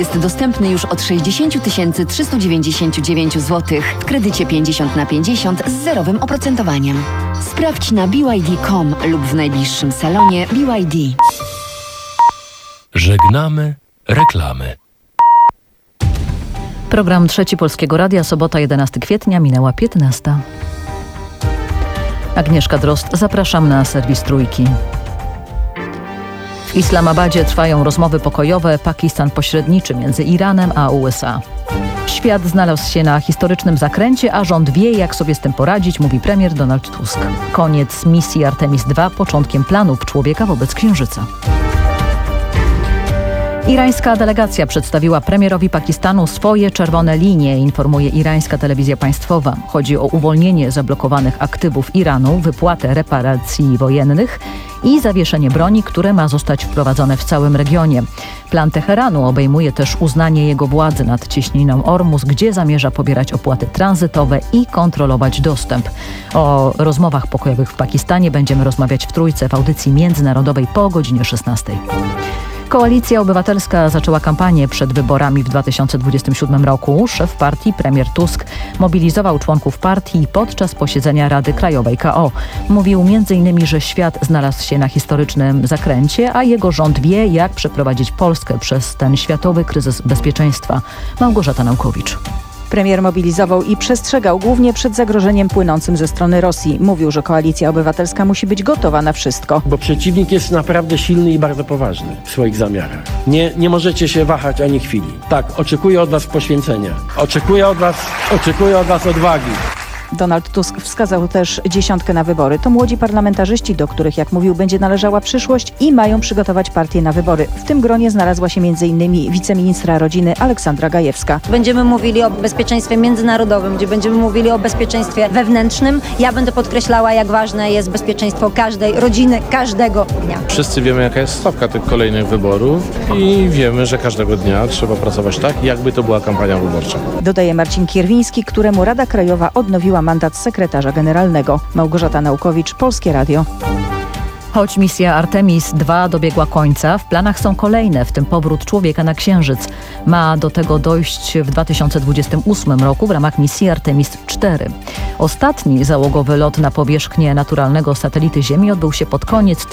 Jest dostępny już od 60 399 zł w kredycie 50/50 z zerowym oprocentowaniem. Sprawdź na BYD.com lub w najbliższym salonie BYD. Żegnamy reklamy. Program Trzeci Polskiego Radia, sobota 11 kwietnia, minęła 15. Agnieszka Drozd, zapraszam na serwis Trójki. W Islamabadzie trwają rozmowy pokojowe, Pakistan pośredniczy między Iranem a USA. Świat znalazł się na historycznym zakręcie, a rząd wie, jak sobie z tym poradzić, mówi premier Donald Tusk. Koniec misji Artemis II początkiem planów człowieka wobec Księżyca. Irańska delegacja przedstawiła premierowi Pakistanu swoje czerwone linie, informuje irańska telewizja państwowa. Chodzi o uwolnienie zablokowanych aktywów Iranu, wypłatę reparacji wojennych i zawieszenie broni, które ma zostać wprowadzone w całym regionie. Plan Teheranu obejmuje też uznanie jego władzy nad cieśniną Ormus, gdzie zamierza pobierać opłaty tranzytowe i kontrolować dostęp. O rozmowach pokojowych w Pakistanie będziemy rozmawiać w Trójce w audycji międzynarodowej po godzinie 16. Koalicja Obywatelska zaczęła kampanię przed wyborami w 2027 roku. Szef partii, premier Tusk, mobilizował członków partii podczas posiedzenia Rady Krajowej KO. Mówił m.in., że świat znalazł się na historycznym zakręcie, a jego rząd wie, jak przeprowadzić Polskę przez ten światowy kryzys bezpieczeństwa. Małgorzata Naukowicz. Premier mobilizował i przestrzegał głównie przed zagrożeniem płynącym ze strony Rosji. Mówił, że Koalicja Obywatelska musi być gotowa na wszystko. Bo przeciwnik jest naprawdę silny i bardzo poważny w swoich zamiarach. Nie możecie się wahać ani chwili. Tak, oczekuję od was poświęcenia. Oczekuję od was odwagi. Donald Tusk wskazał też 10 na wybory. To młodzi parlamentarzyści, do których, jak mówił, będzie należała przyszłość i mają przygotować partię na wybory. W tym gronie znalazła się m.in. wiceministra rodziny Aleksandra Gajewska. Będziemy mówili o bezpieczeństwie międzynarodowym, gdzie będziemy mówili o bezpieczeństwie wewnętrznym. Ja będę podkreślała, jak ważne jest bezpieczeństwo każdej rodziny, każdego dnia. Wszyscy wiemy, jaka jest stawka tych kolejnych wyborów i wiemy, że każdego dnia trzeba pracować tak, jakby to była kampania wyborcza. Dodaje Marcin Kierwiński, któremu Rada Krajowa odnowiła mandat sekretarza generalnego. Małgorzata Naukowicz, Polskie Radio. Choć misja Artemis II dobiegła końca, w planach są kolejne, w tym powrót człowieka na Księżyc. Ma do tego dojść w 2028 roku w ramach misji Artemis IV. Ostatni załogowy lot na powierzchnię naturalnego satelity Ziemi odbył się pod koniec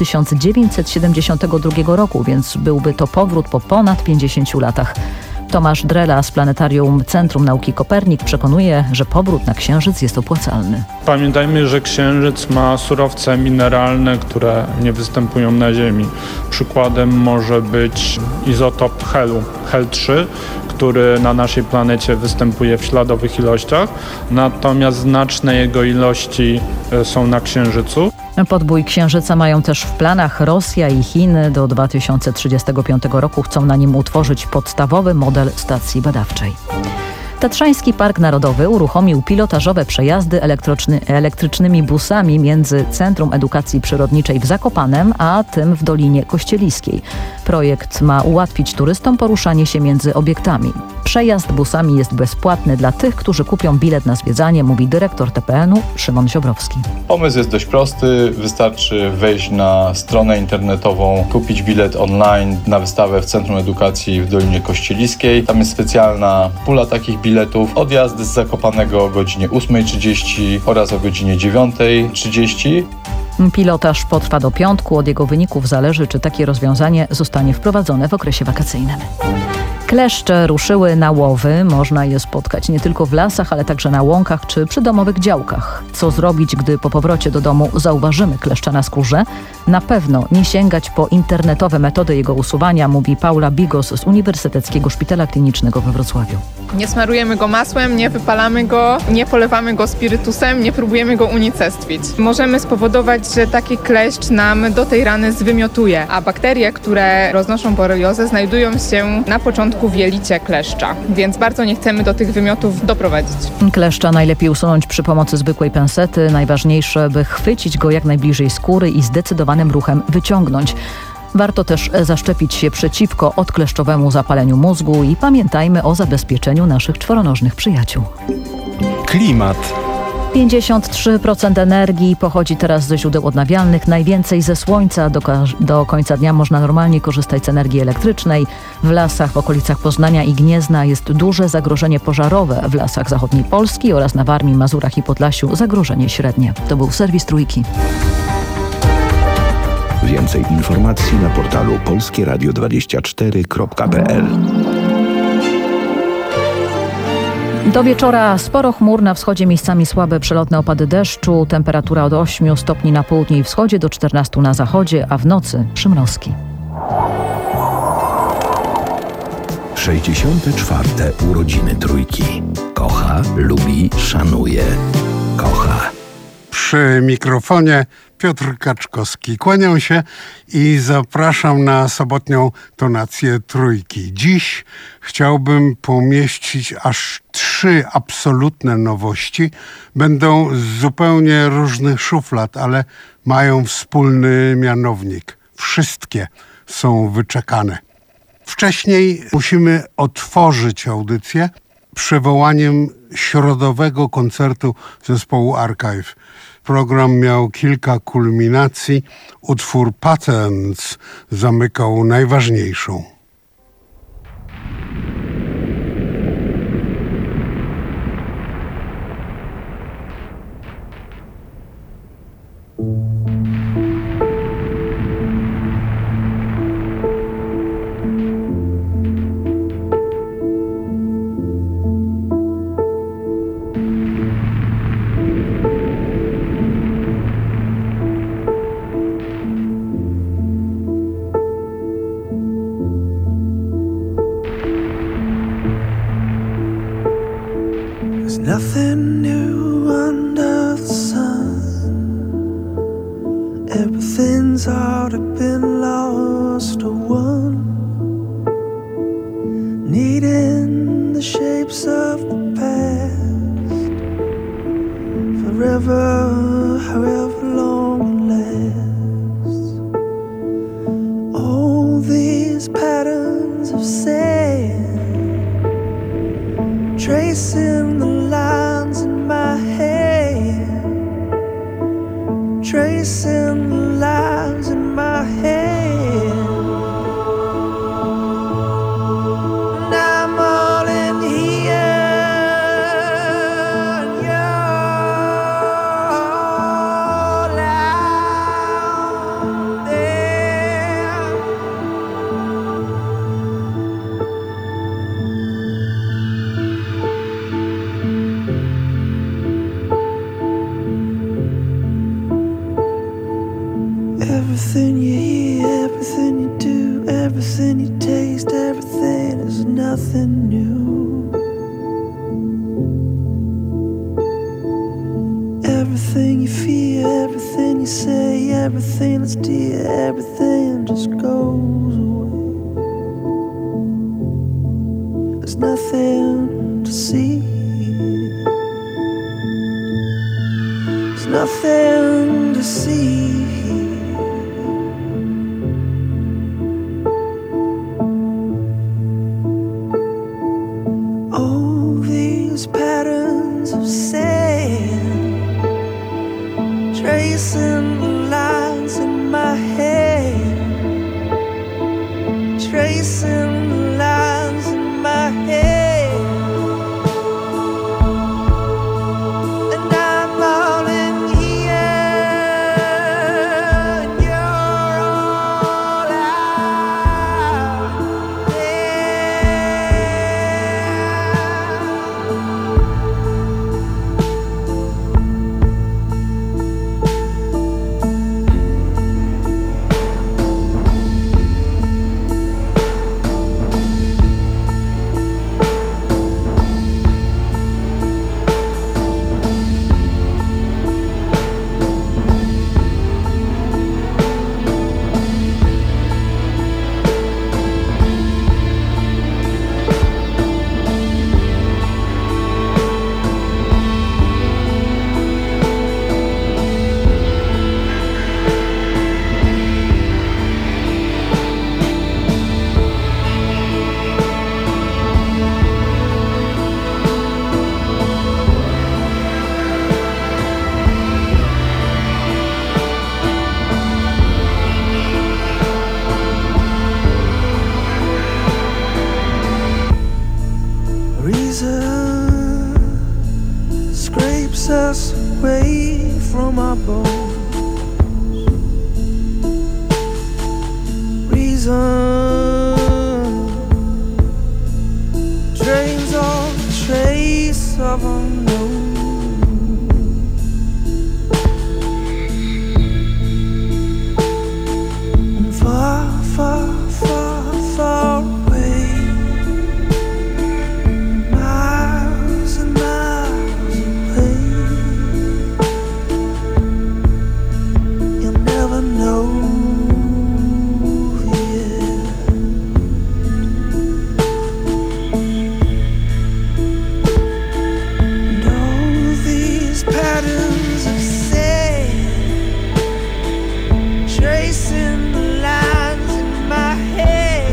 1972 roku, więc byłby to powrót po ponad 50 latach. Tomasz Drela z Planetarium Centrum Nauki Kopernik przekonuje, że powrót na Księżyc jest opłacalny. Pamiętajmy, że Księżyc ma surowce mineralne, które nie występują na Ziemi. Przykładem może być izotop helu, hel-3, który na naszej planecie występuje w śladowych ilościach, natomiast znaczne jego ilości są na Księżycu. Podbój Księżyca mają też w planach Rosja i Chiny. Do 2035 roku chcą na nim utworzyć podstawowy model stacji badawczej. Tatrzański Park Narodowy uruchomił pilotażowe przejazdy elektrycznymi busami między Centrum Edukacji Przyrodniczej w Zakopanem a tym w Dolinie Kościeliskiej. Projekt ma ułatwić turystom poruszanie się między obiektami. Przejazd busami jest bezpłatny dla tych, którzy kupią bilet na zwiedzanie, mówi dyrektor TPN-u Szymon Ziobrowski. Pomysł jest dość prosty. Wystarczy wejść na stronę internetową, kupić bilet online na wystawę w Centrum Edukacji w Dolinie Kościeliskiej. Tam jest specjalna pula takich biletów. Odjazdy z Zakopanego o godzinie 8:30 oraz o godzinie 9:30. Pilotaż potrwa do piątku. Od jego wyników zależy, czy takie rozwiązanie zostanie wprowadzone w okresie wakacyjnym. Kleszcze ruszyły na łowy. Można je spotkać nie tylko w lasach, ale także na łąkach czy przy domowych działkach. Co zrobić, gdy po powrocie do domu zauważymy kleszcza na skórze? Na pewno nie sięgać po internetowe metody jego usuwania, mówi Paula Bigos z Uniwersyteckiego Szpitala Klinicznego we Wrocławiu. Nie smarujemy go masłem, nie wypalamy go, nie polewamy go spirytusem, nie próbujemy go unicestwić. Możemy spowodować, że taki kleszcz nam do tej rany zwymiotuje, a bakterie, które roznoszą boreliozę, znajdują się na początku w jelicie kleszcza, więc bardzo nie chcemy do tych wymiotów doprowadzić. Kleszcza najlepiej usunąć przy pomocy zwykłej pensety. Najważniejsze, by chwycić go jak najbliżej skóry i zdecydowanym ruchem wyciągnąć. Warto też zaszczepić się przeciwko odkleszczowemu zapaleniu mózgu i pamiętajmy o zabezpieczeniu naszych czworonożnych przyjaciół. Klimat. 53% energii pochodzi teraz ze źródeł odnawialnych, najwięcej ze słońca. Do końca dnia można normalnie korzystać z energii elektrycznej. W lasach w okolicach Poznania i Gniezna jest duże zagrożenie pożarowe. W lasach zachodniej Polski oraz na Warmii, Mazurach i Podlasiu zagrożenie średnie. To był serwis Trójki. Więcej informacji na portalu polskieradio24.pl. Do wieczora sporo chmur, na wschodzie miejscami słabe przelotne opady deszczu, temperatura od 8 stopni na południu i wschodzie do 14 na zachodzie, a w nocy przymrozki. 64. urodziny Trójki. Kocha, lubi, szanuje. Kocha. Przy mikrofonie Piotr Kaczkowski. Kłaniam się i zapraszam na sobotnią tonację Trójki. Dziś chciałbym pomieścić aż 3 absolutne nowości. Będą z zupełnie różnych szuflad, ale mają wspólny mianownik. Wszystkie są wyczekane. Wcześniej musimy otworzyć audycję przywołaniem środowego koncertu zespołu Archive. Program miał kilka kulminacji. Utwór Patterns zamykał najważniejszą. Nothing new under the sun. Everything's already been lost or won. Needing the shapes of the past. Forever, however long it lasts. All these patterns of sand, tracing the lines in my head, tracing the lines in my head, and I'm all in here, and you're all out there. Everything you hear, everything you do, everything you taste, everything is nothing new. Everything you feel, everything you say, everything that's dear, everything just goes away. There's nothing to see. There's nothing to see. All these patterns of sand, tracing the lines in my head, tracing the lines in my head, and I'm all in here, and you're all out there. reason scrapes us away from our bones. Reason drains all trace of unknown. And far, far, far, far away, miles and miles away, you'll never know. Tracing the lines in my head,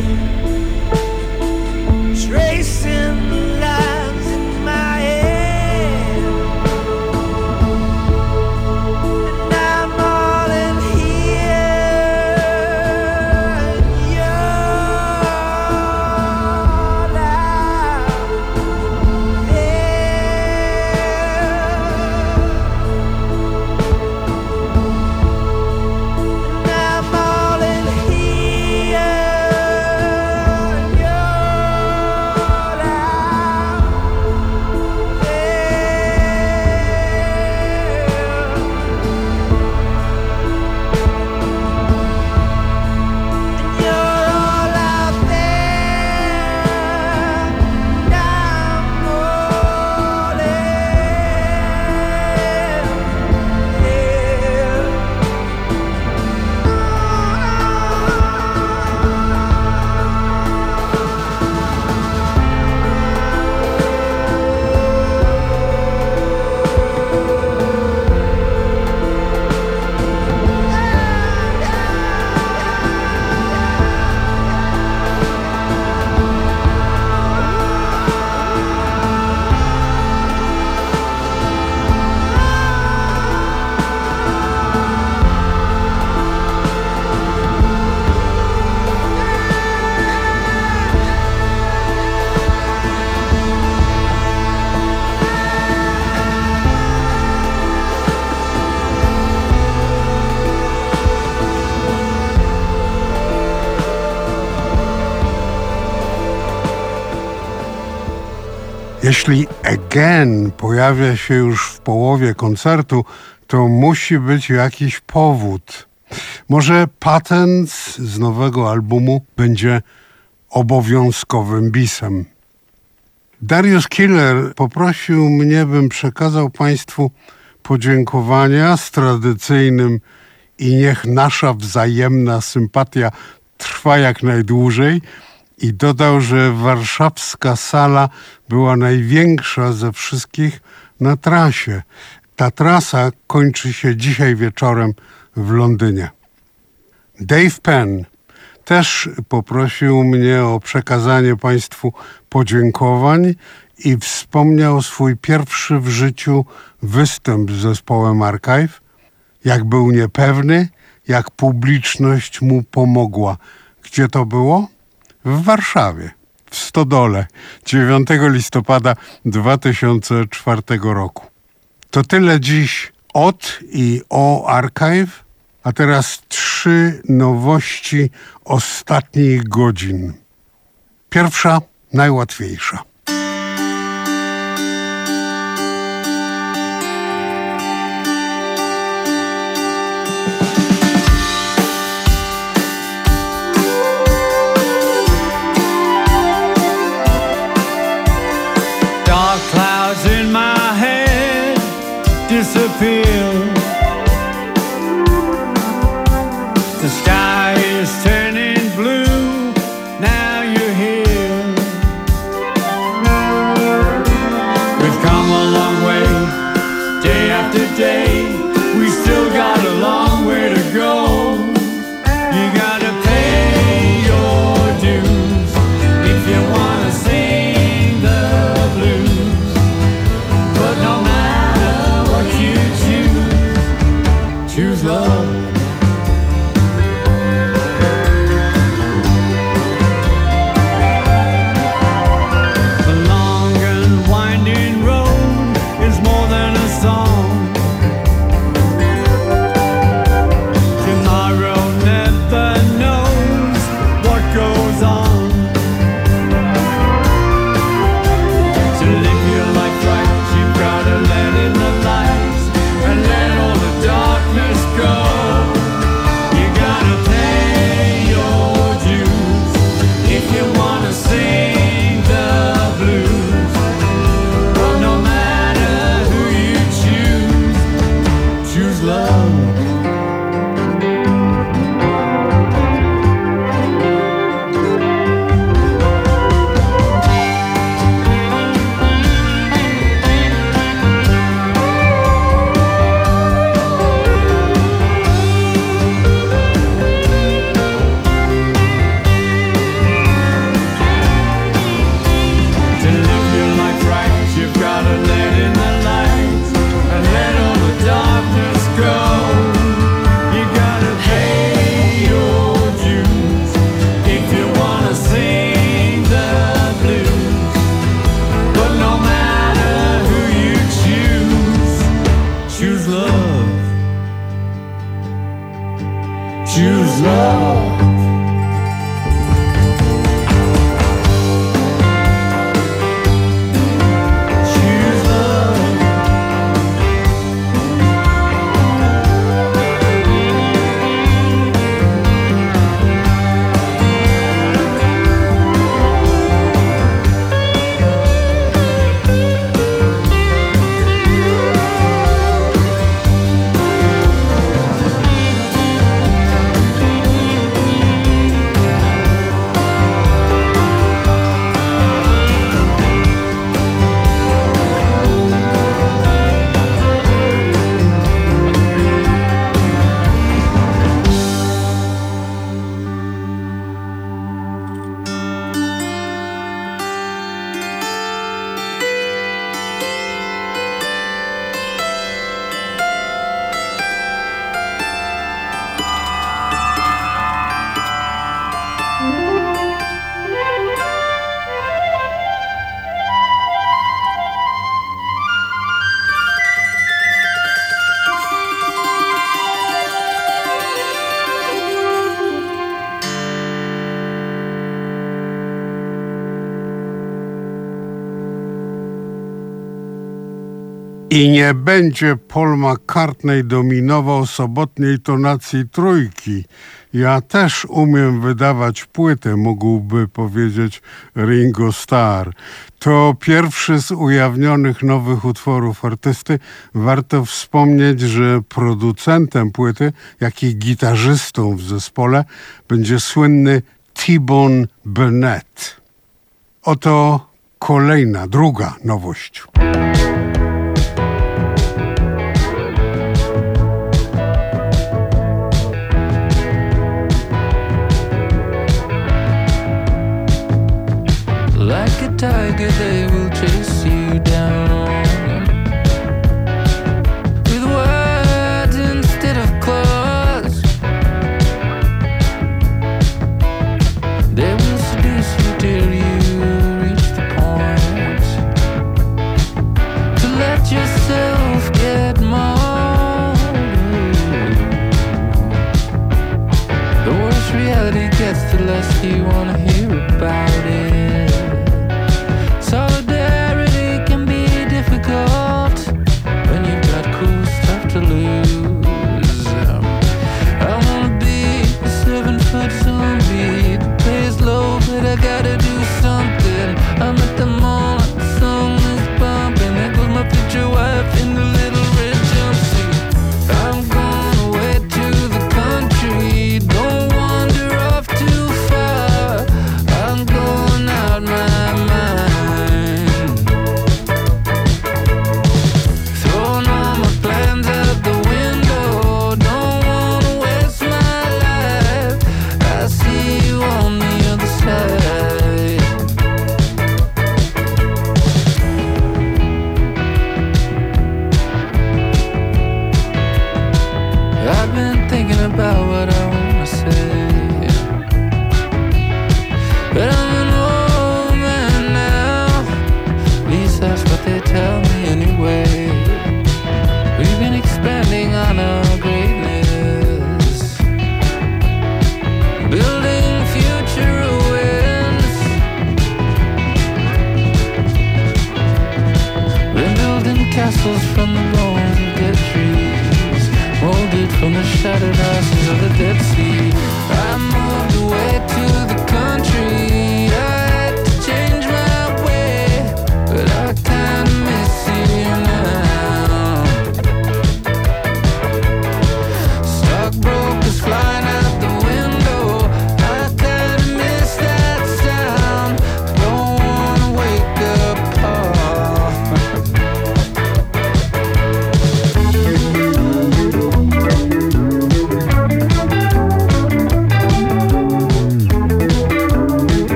tracing the lines in my head, and I'm all in here, and you're out there. Jeśli Again pojawia się już w połowie koncertu, to musi być jakiś powód. Może Patents z nowego albumu będzie obowiązkowym bisem. Darius Killer poprosił mnie, bym przekazał Państwu podziękowania z tradycyjnym i niech nasza wzajemna sympatia trwa jak najdłużej i dodał, że warszawska sala była największa ze wszystkich na trasie. Ta trasa kończy się dzisiaj wieczorem w Londynie. Dave Penn też poprosił mnie o przekazanie Państwu podziękowań i wspomniał swój pierwszy w życiu występ z zespołem Archive. Jak był niepewny, jak publiczność mu pomogła. Gdzie to było? W Warszawie, w Stodole, 9 listopada 2004 roku. To tyle dziś od i o Archive, a teraz 3 nowości ostatnich godzin. Pierwsza, najłatwiejsza. Dark clouds in my head disappear. The sky is turning blue, now you're here. I nie będzie Paul McCartney dominował sobotniej tonacji trójki. Ja też umiem wydawać płytę, mógłby powiedzieć Ringo Starr. To pierwszy z ujawnionych nowych utworów artysty. Warto wspomnieć, że producentem płyty, jak i gitarzystą w zespole będzie słynny T-Bone Burnett. Oto kolejna, druga nowość. Like a tiger, they will chase you down with words instead of claws. They will seduce you till you reach the point to let yourself get mauled. The worse reality gets, the less you wanna hear about it. Solidarity can be difficult when you've got cool stuff to lose. I wanna be a 7-foot zombie. The pay is low, but I gotta do something. I'm at the mall, the song is bumping. There goes my future wife in the little red jumpsuit. I'm going away to the country. Don't wander off too far. I'm going out my mind. Throwing all my plans out the window. Don't wanna waste my life. I see you on the other side. I've been thinking about what I wanna say, but I'm an old man now. At least that's what they tell me anyway. We've been expanding on our greatness, building future ruins. We're building castles from the bones of dead trees, molded from the shattered ashes of the Dead Sea. I moved away to the country. I had to change my way, but I kinda miss you now. Stockbrokers flying out the window. I kinda miss that sound. Don't wanna wake up, Paul.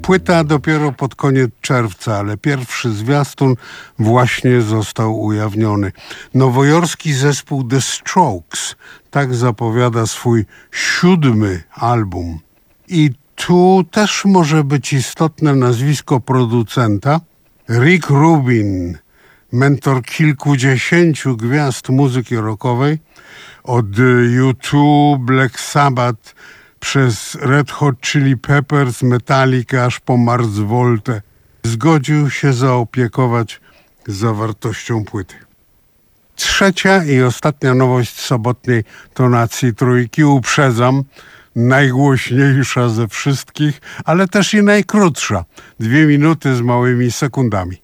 Płyta dopiero pod koniec czerwca, ale pierwszy zwiastun właśnie został ujawniony. Nowojorski zespół The Strokes tak zapowiada swój 7. album. I tu też może być istotne nazwisko producenta. Rick Rubin, mentor kilkudziesięciu gwiazd muzyki rockowej, od U2, Black Sabbath, przez Red Hot Chili Peppers, Metallica, aż po Mars Voltę, zgodził się zaopiekować zawartością płyty. Trzecia i ostatnia nowość sobotniej tonacji trójki, uprzedzam, najgłośniejsza ze wszystkich, ale też i najkrótsza. 2 minuty z małymi sekundami.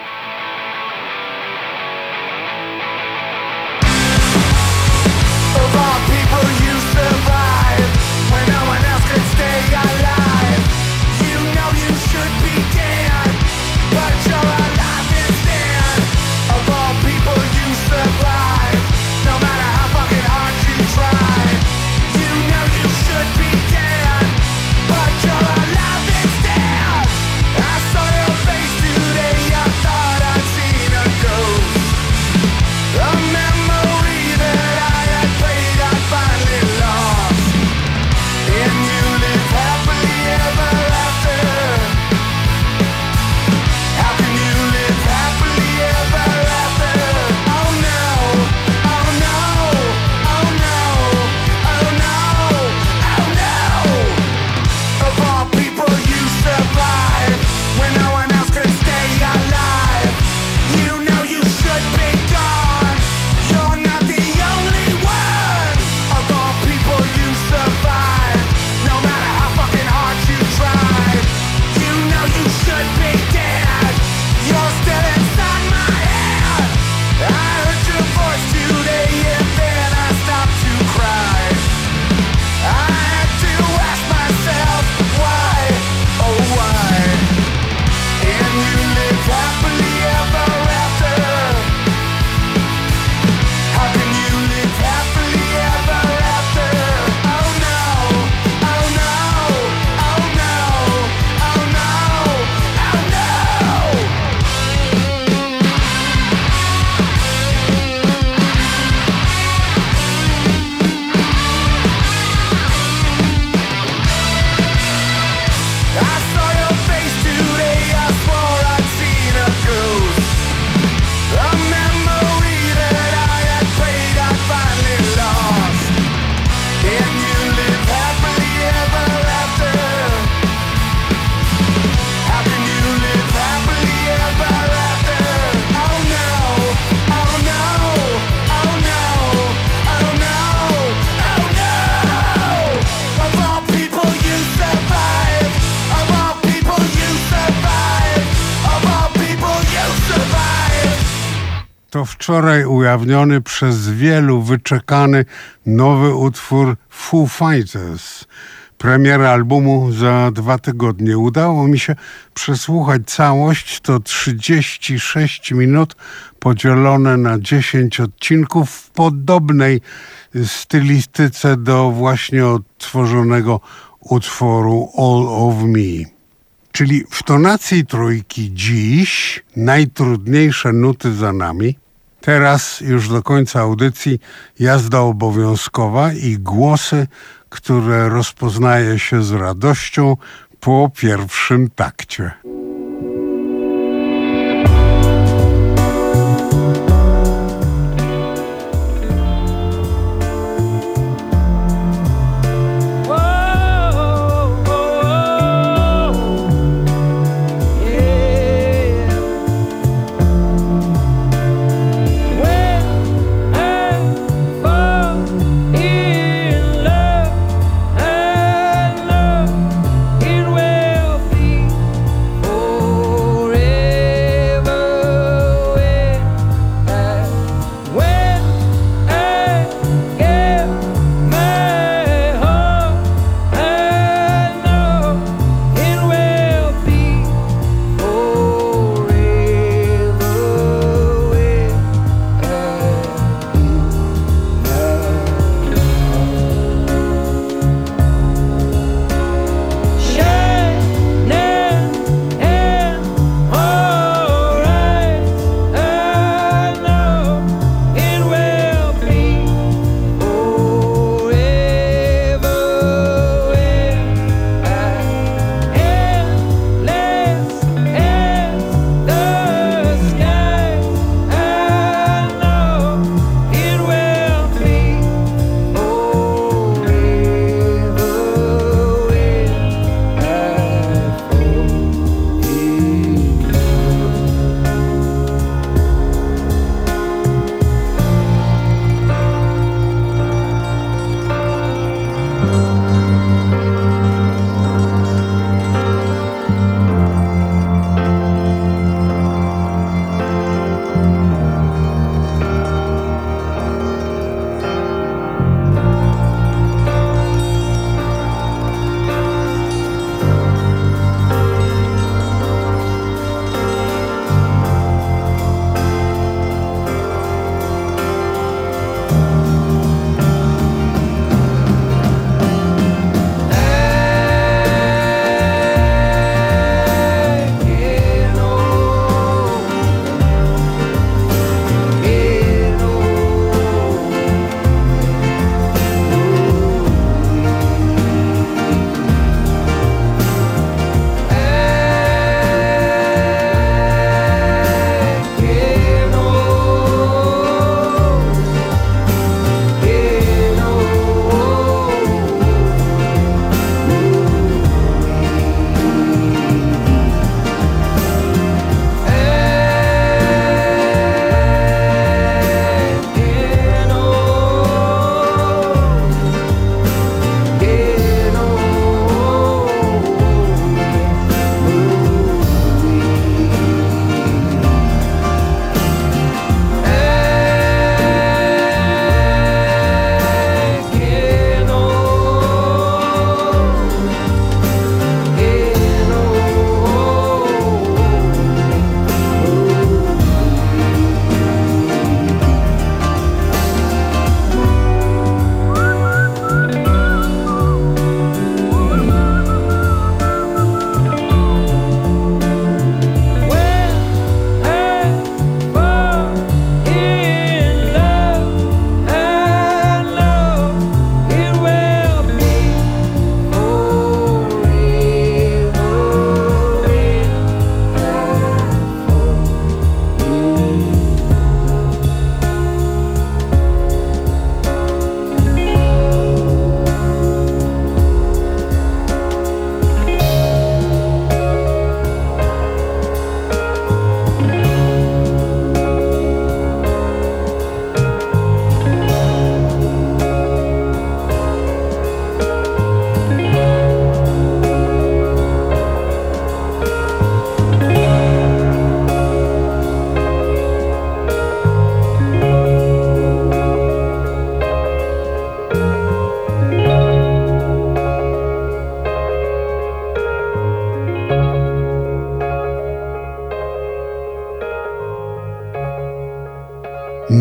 To wczoraj ujawniony przez wielu wyczekany nowy utwór Foo Fighters. Premiera albumu za 2 tygodnie. Udało mi się przesłuchać całość. To 36 minut podzielone na 10 odcinków w podobnej stylistyce do właśnie odtworzonego utworu All of Me. Czyli w tonacji trójki dziś najtrudniejsze nuty za nami. Teraz już do końca audycji jazda obowiązkowa i głosy, które rozpoznaje się z radością po pierwszym takcie. It will be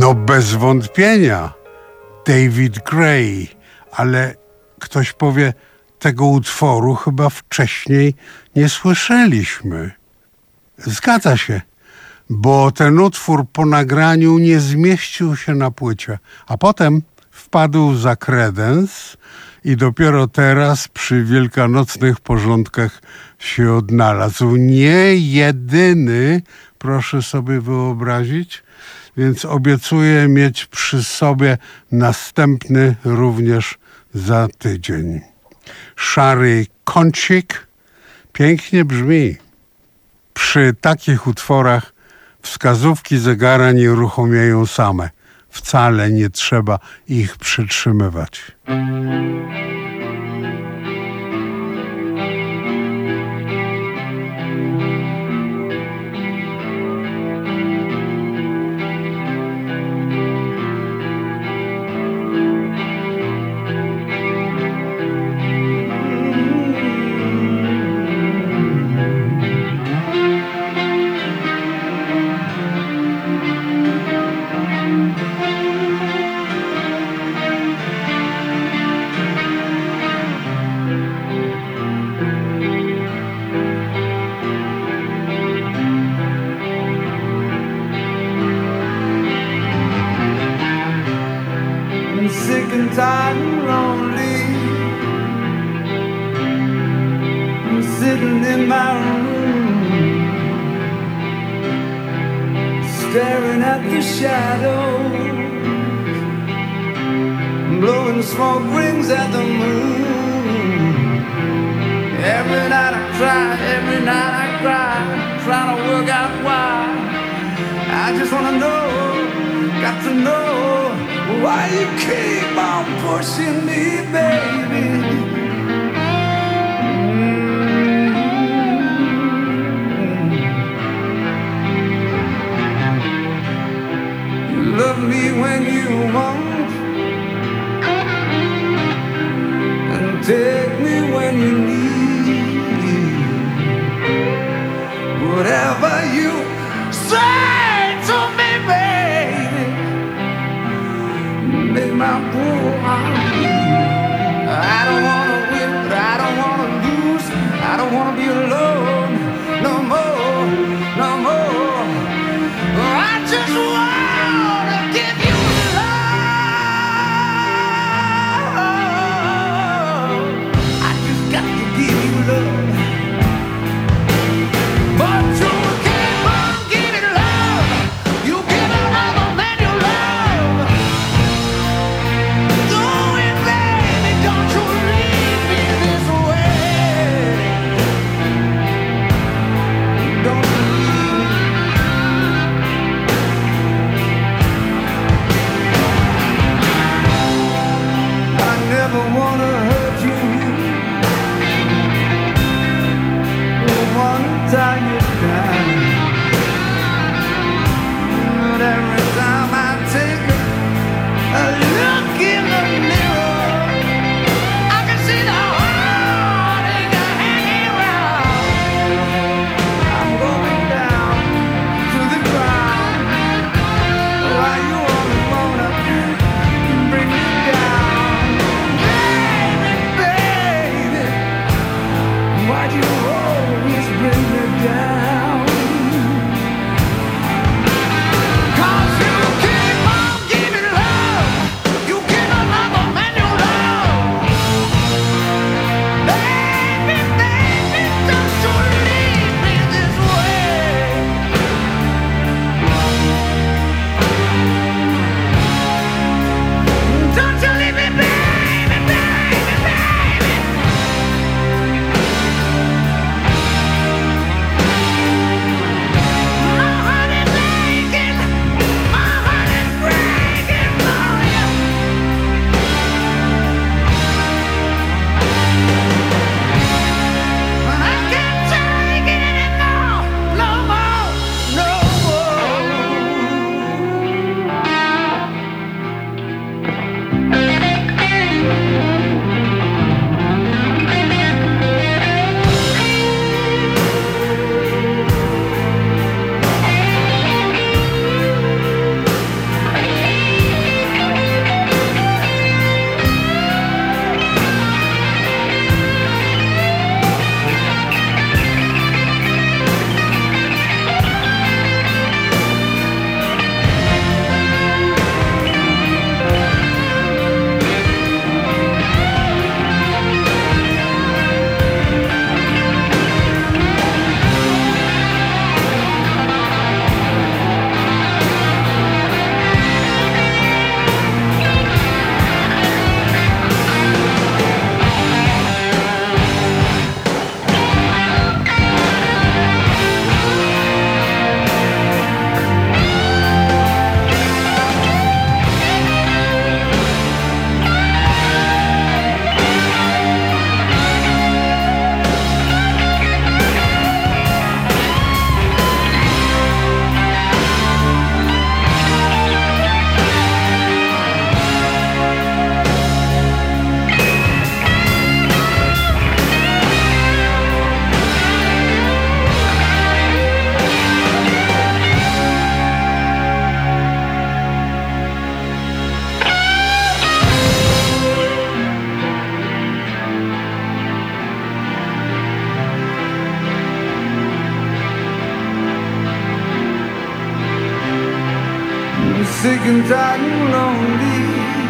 No bez wątpienia David Gray, ale ktoś powie, tego utworu chyba wcześniej nie słyszeliśmy. Zgadza się, bo ten utwór po nagraniu nie zmieścił się na płycie, a potem wpadł za kredens i dopiero teraz przy wielkanocnych porządkach się odnalazł. Nie jedyny, proszę sobie wyobrazić, więc obiecuję mieć przy sobie następny również za tydzień. Szary kącik pięknie brzmi. Przy takich utworach wskazówki zegara nie uruchomieją same. Wcale nie trzeba ich przytrzymywać. Sick and tired and lonely, I'm sitting in my room, staring at the shadows, blowing smoke rings at the moon. Every night I cry, trying to work out why. I just wanna know, got to know, why you keep on pushing me, baby? You love me when you want, and take me when you need. Whatever you say to me, baby, make my poor heart beat. I don't wanna win, but I don't wanna lose. I don't wanna be alone no more, no more. I just wanna give you love. I just got to give and tired and lonely.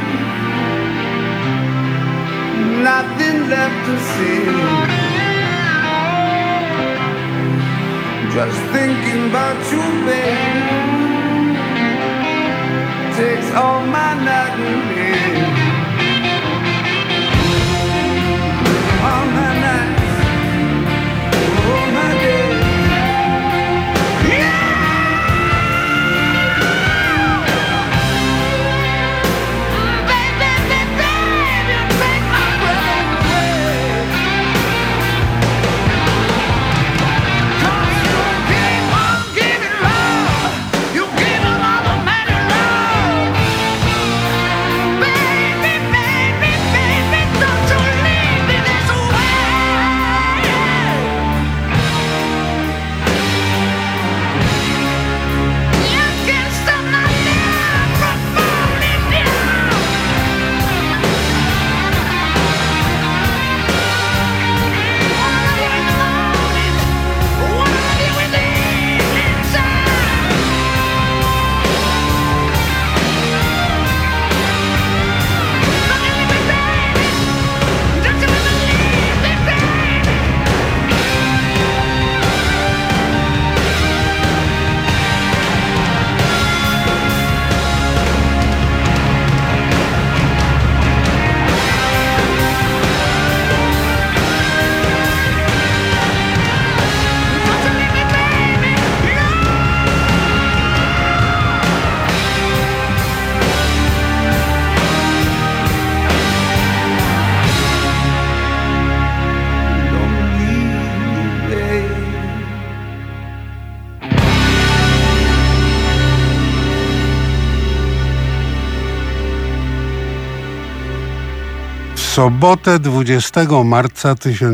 Nothing left to see. Just thinking about you, babe, takes all my night and day. All my nights, all my days. W sobotę 20 marca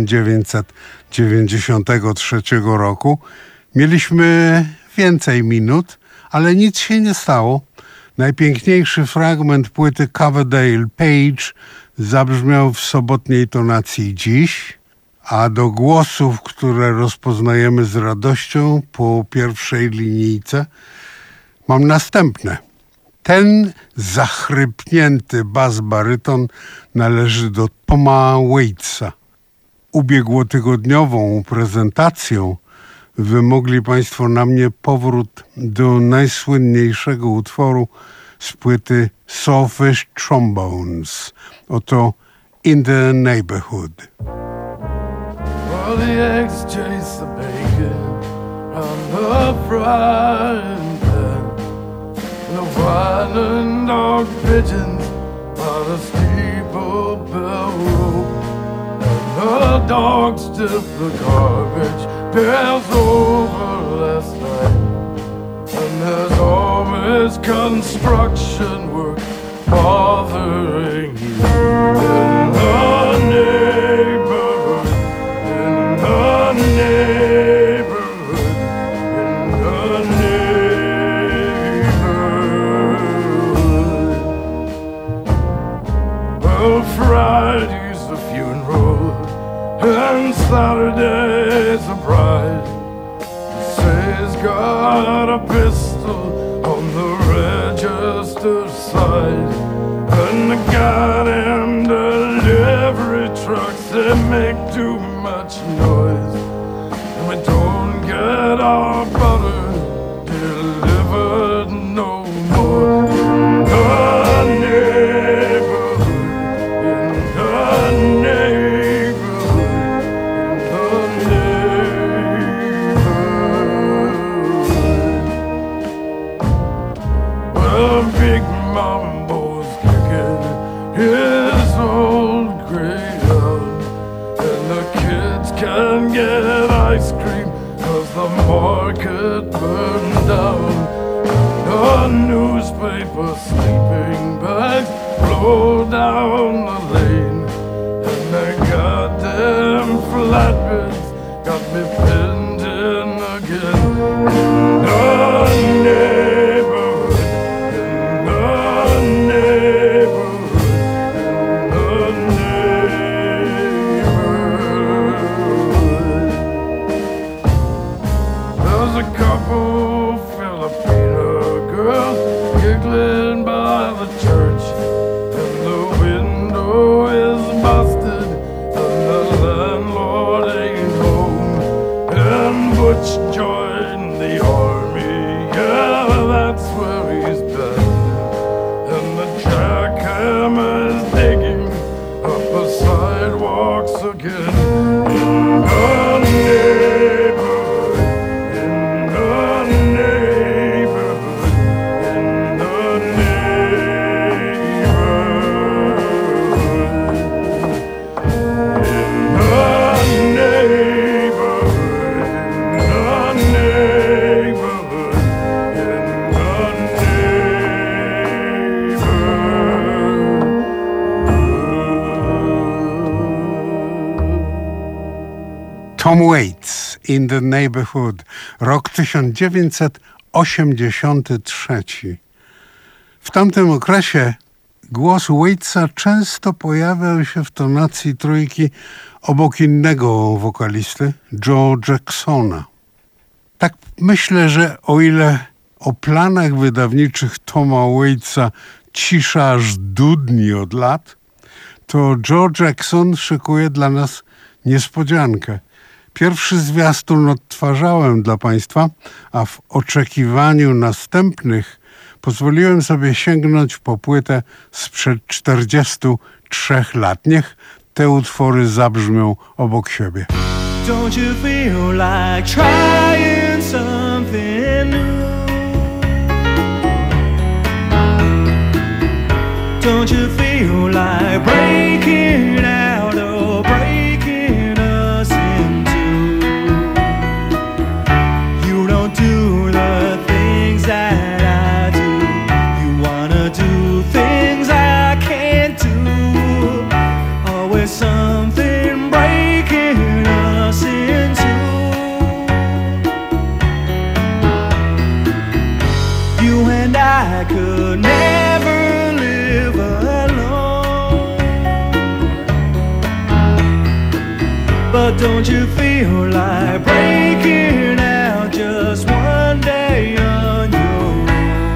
1993 roku mieliśmy więcej minut, ale nic się nie stało. Najpiękniejszy fragment płyty Coverdale Page zabrzmiał w sobotniej tonacji dziś, a do głosów, które rozpoznajemy z radością po pierwszej linijce, mam następne. Ten zachrypnięty bas-baryton należy do Toma Waitsa. Ubiegłotygodniową prezentacją wymogli Państwo na mnie powrót do najsłynniejszego utworu z płyty Sawfish Trombones. Oto In the Neighborhood. All the eggs chase the bacon on the frying pan. The whining dog pigeons by the steeple bell rope. And the dogs stiff the garbage pails over last night. And there's always construction work bothering you. In the neighborhood, in the neighborhood, in the neighborhood. Well, Friday's the funeral and Saturday's the bride. Say he's got a pistol on the register side, and the goddamn delivery trucks, they make too much noise, and we don't get our butter delivered no more. In the neighborhood, in the neighborhood, in the neighborhood. Well, Big Mambo's kicking his old greyhound, and the kids can't get ice cream 'cause the market burned down. The newspaper sleeping bags blow down the lane, and the goddamn flatbeds got me pinned in again. In the neighborhood, in the neighborhood, in the neighborhood. There's a couple Filipino girls giggling Tom Waits, In the Neighborhood, rok 1983. W tamtym okresie głos Waitsa często pojawiał się w tonacji trójki obok innego wokalisty, Joe Jacksona. Tak myślę, że o ile o planach wydawniczych Toma Waitsa cisza aż dudni od lat, to Joe Jackson szykuje dla nas niespodziankę. Pierwszy zwiastun odtwarzałem dla Państwa, a w oczekiwaniu następnych pozwoliłem sobie sięgnąć po płytę sprzed 43 lat. Niech te utwory zabrzmią obok siebie. Don't you feel like trying something new? Don't you feel like breaking out or breaking us in two? You don't do the things that I do. You wanna do things I can't do. Always something breaking us in two. You and I could never live alone. But don't you feel like breaking out just one day on your own?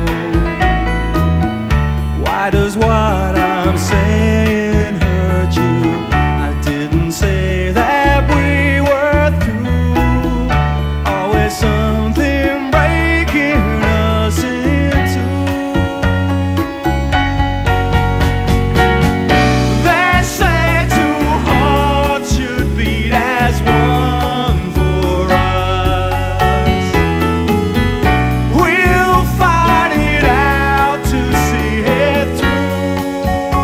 Why does what I'm saying hurt you? I didn't say that we were through. Always something breaking us in two. They say two hearts should beat as one for us. We'll fight it out to see it through.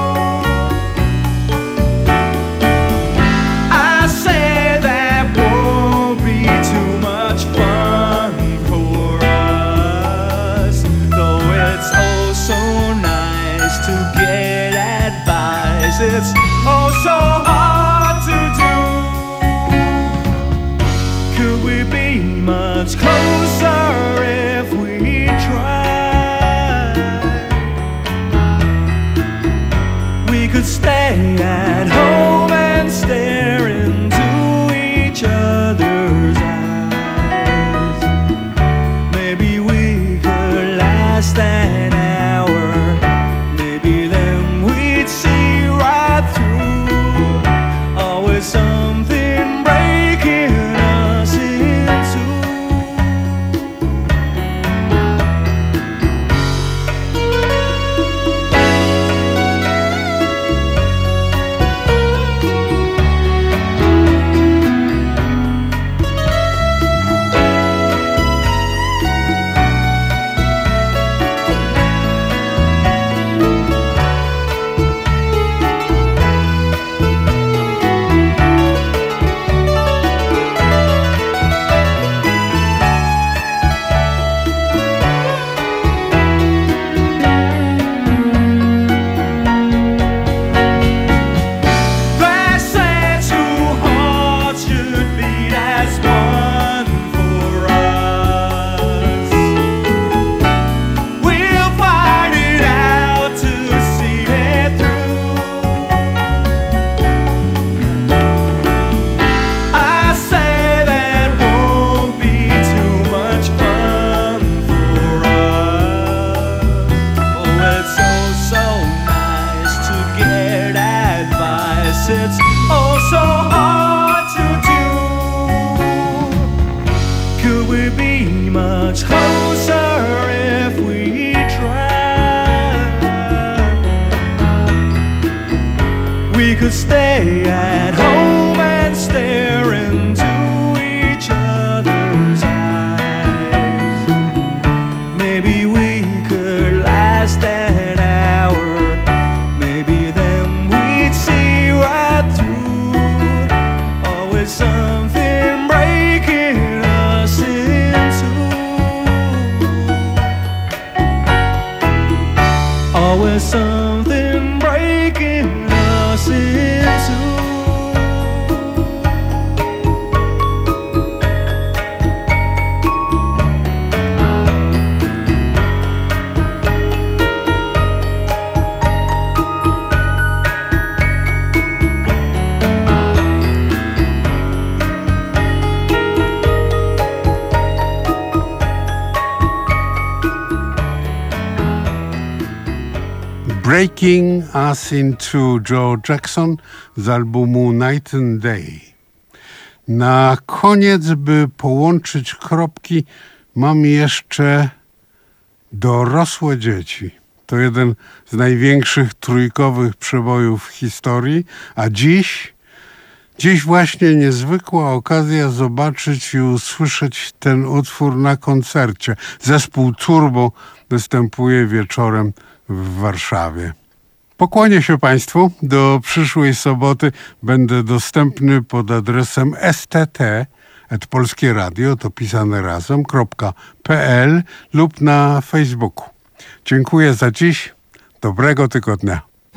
I say that won't be too much fun for us, though it's oh so nice to get advice. It's oh so hard to do. Could we be much closer if we tried? We could stay at home and stare into each other's eyes. Maybe we could last an hour. Maybe then we'd see right through. Always something breaking us in two. They say two hearts should beat as one for us. We'll fight it out to see it through. I say that won't be too much fun for us. Oh, it's so nice to get advice. It's oh so hard to do. Could we be much closer if we tried? We could stay at home and stare into each other's eyes. Maybe we could last an hour. Maybe then we'd see right through. Always something breaking us in two. Always something breaking us in two. Taking Us Into Joe Jackson z albumu Night and Day. Na koniec, by połączyć kropki, mam jeszcze Dorosłe dzieci. To jeden z największych trójkowych przebojów w historii, a dziś właśnie niezwykła okazja zobaczyć i usłyszeć ten utwór na koncercie. Zespół Turbo występuje wieczorem w Warszawie. Pokłonię się Państwu. Do przyszłej soboty będę dostępny pod adresem stt@polskieradio, to pisane razem.pl lub na Facebooku. Dziękuję za dziś. Dobrego tygodnia.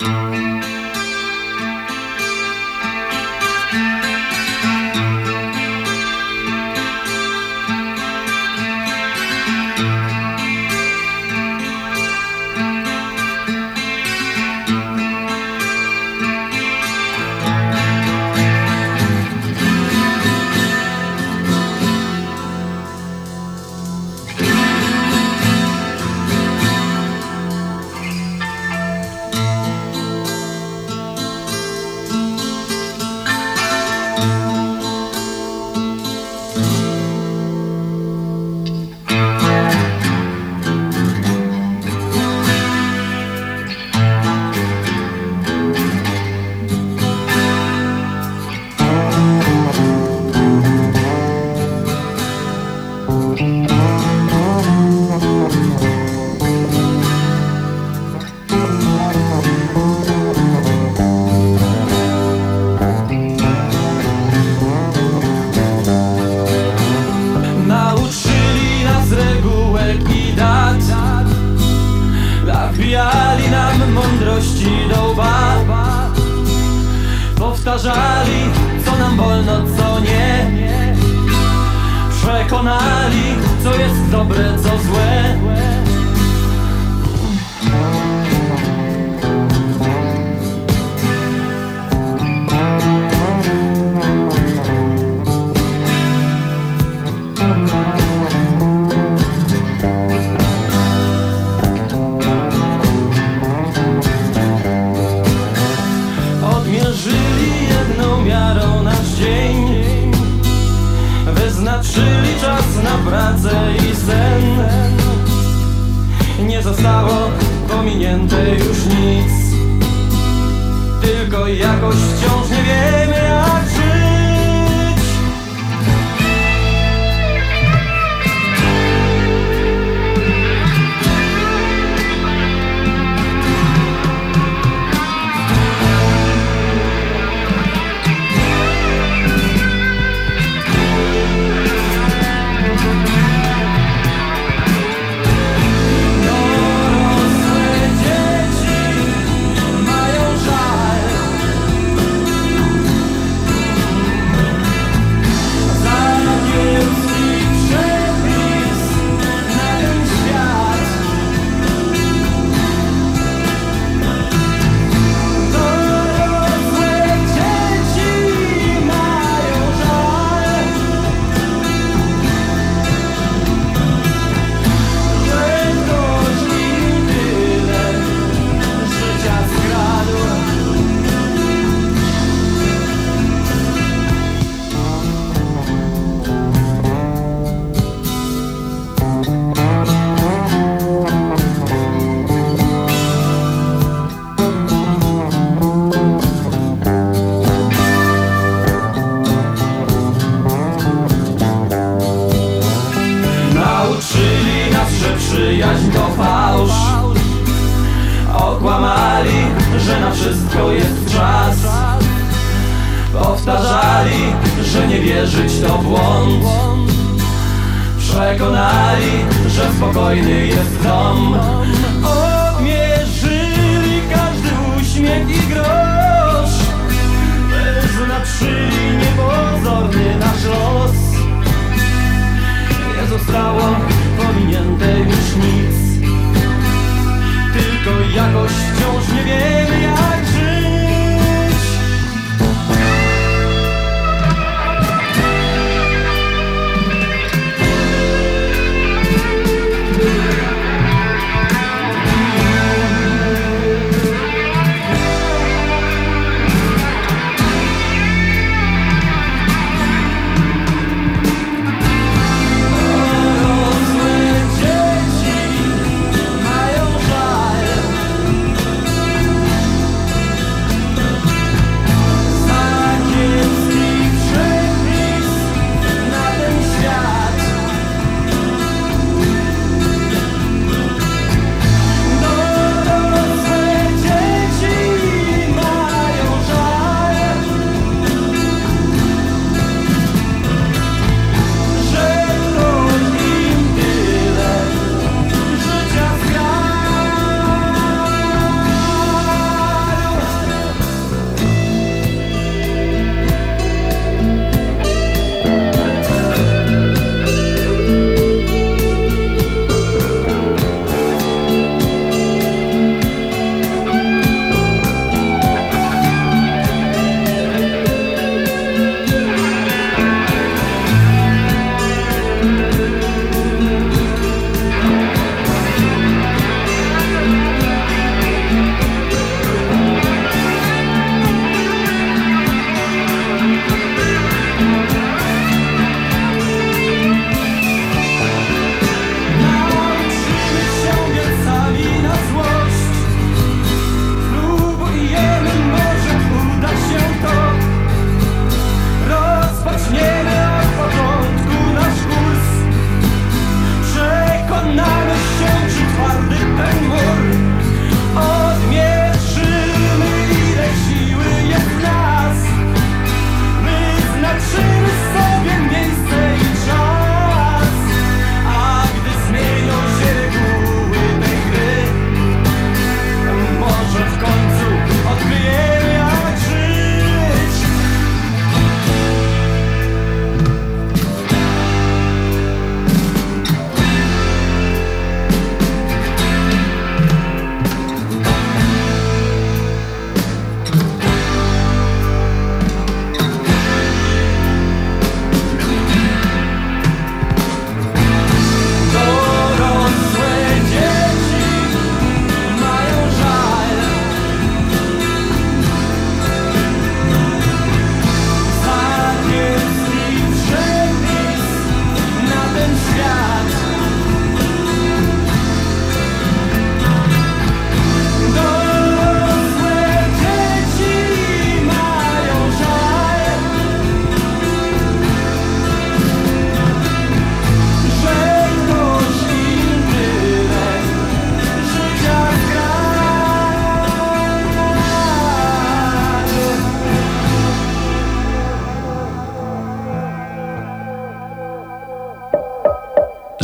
Wbijali nam mądrości do łba, powtarzali, co nam wolno, co nie. Przekonali, co jest dobre, co złe. Wyznaczyli czas na pracę i sen. Nie zostało pominięte już nic, tylko jakoś wciąż nie wiemy, jak żyć. Przyjaźń to fałsz. Okłamali, że na wszystko jest czas. Powtarzali, że nie wierzyć to błąd. Przekonali, że spokojny jest dom. Odmierzyli każdy uśmiech i grosz. Wyznaczyli niepozorny nasz los. Nie zostało pominięte już nic, tylko jakoś wciąż nie wiemy, jak żyć.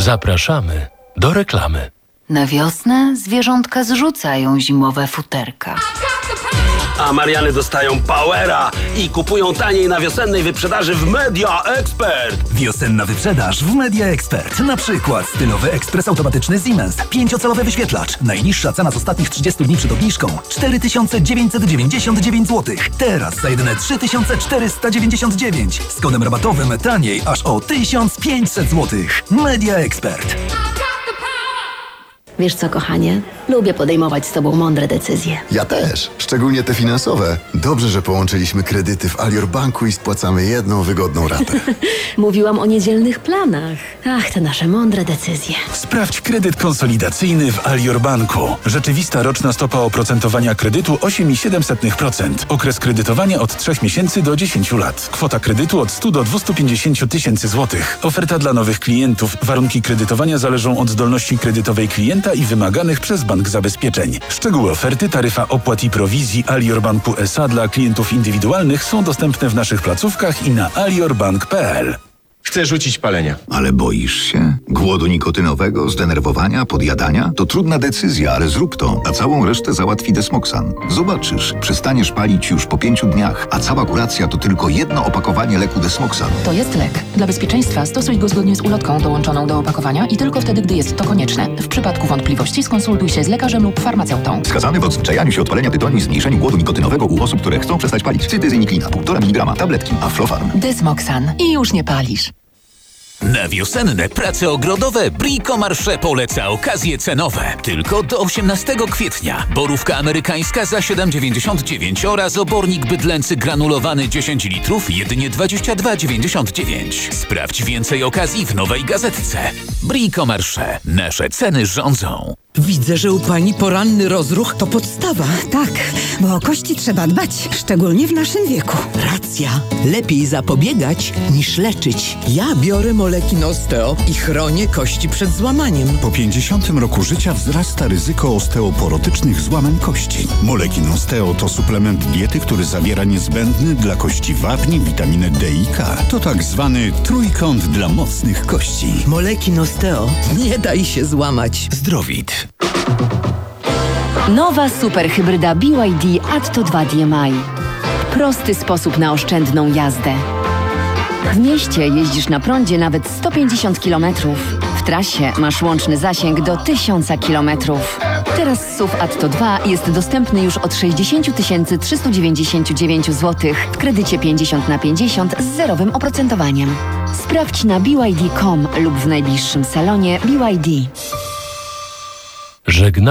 Zapraszamy do reklamy. Na wiosnę zwierzątka zrzucają zimowe futerka. A Mariany dostają powera i kupują taniej na wiosennej wyprzedaży w Media Expert. Wiosenna wyprzedaż w Media Expert. Na przykład stylowy ekspres automatyczny Siemens. 5-calowy wyświetlacz. Najniższa cena z ostatnich 30 dni przed obniżką. 4999 zł. Teraz za jedyne 3499. Z kodem rabatowym taniej aż o 1500 zł. Media Expert. Wiesz co, kochanie? Lubię podejmować z tobą mądre decyzje. Ja też, szczególnie te finansowe. Dobrze, że połączyliśmy kredyty w Alior Banku i spłacamy jedną wygodną ratę. Mówiłam o niedzielnych planach. Ach, te nasze mądre decyzje. Sprawdź kredyt konsolidacyjny w Alior Banku. Rzeczywista roczna stopa oprocentowania kredytu 8,7%. Okres kredytowania od 3 miesięcy do 10 lat. Kwota kredytu od 100 do 250 tysięcy złotych. Oferta dla nowych klientów. Warunki kredytowania zależą od zdolności kredytowej klienta i wymaganych przez bank zabezpieczeń. Szczegóły oferty, taryfa opłat i prowizji Alior Banku S.A. dla klientów indywidualnych są dostępne w naszych placówkach i na aliorbank.pl. Chcę rzucić palenia. Ale boisz się? Głodu nikotynowego, zdenerwowania, podjadania? To trudna decyzja, ale zrób to, a całą resztę załatwi Desmoxan. Zobaczysz, przestaniesz palić już po 5 dniach, a cała kuracja to tylko jedno opakowanie leku Desmoxan. To jest lek. Dla bezpieczeństwa stosuj go zgodnie z ulotką dołączoną do opakowania i tylko wtedy, gdy jest to konieczne. W przypadku wątpliwości skonsultuj się z lekarzem lub farmaceutą. Wskazany w odzwyczajaniu się od palenia tytoniu i zmniejszeniu głodu nikotynowego u osób, które chcą przestać palić. Cytyzyniklina, 1,5 mg, tabletki, Aflofarm. Desmoxan. I już nie palisz. Na wiosenne prace ogrodowe Brico Marché poleca okazje cenowe. Tylko do 18 kwietnia. Borówka amerykańska za 7,99 oraz obornik bydlęcy granulowany 10 litrów jedynie 22,99. Sprawdź więcej okazji w nowej gazetce. Brico Marché. Nasze ceny rządzą. Widzę, że u pani poranny rozruch to podstawa. Tak, bo o kości trzeba dbać, szczególnie w naszym wieku. Racja. Lepiej zapobiegać niż leczyć. Ja biorę Molekin Osteo i chronię kości przed złamaniem. Po 50 roku życia wzrasta ryzyko osteoporotycznych złamań kości. Molekin Osteo to suplement diety, który zawiera niezbędny dla kości wapń, witaminę D i K. To tak zwany trójkąt dla mocnych kości. Molekin Osteo. Nie daj się złamać. Zdrowit. Nowa superhybryda BYD Atto 2 DMI. Prosty sposób na oszczędną jazdę. W mieście jeździsz na prądzie nawet 150 km. W trasie masz łączny zasięg do 1000 km. Teraz SUV Atto 2 jest dostępny już od 60 399 zł w kredycie 50/50 z zerowym oprocentowaniem. Sprawdź na BYD.com lub w najbliższym salonie BYD. Żegna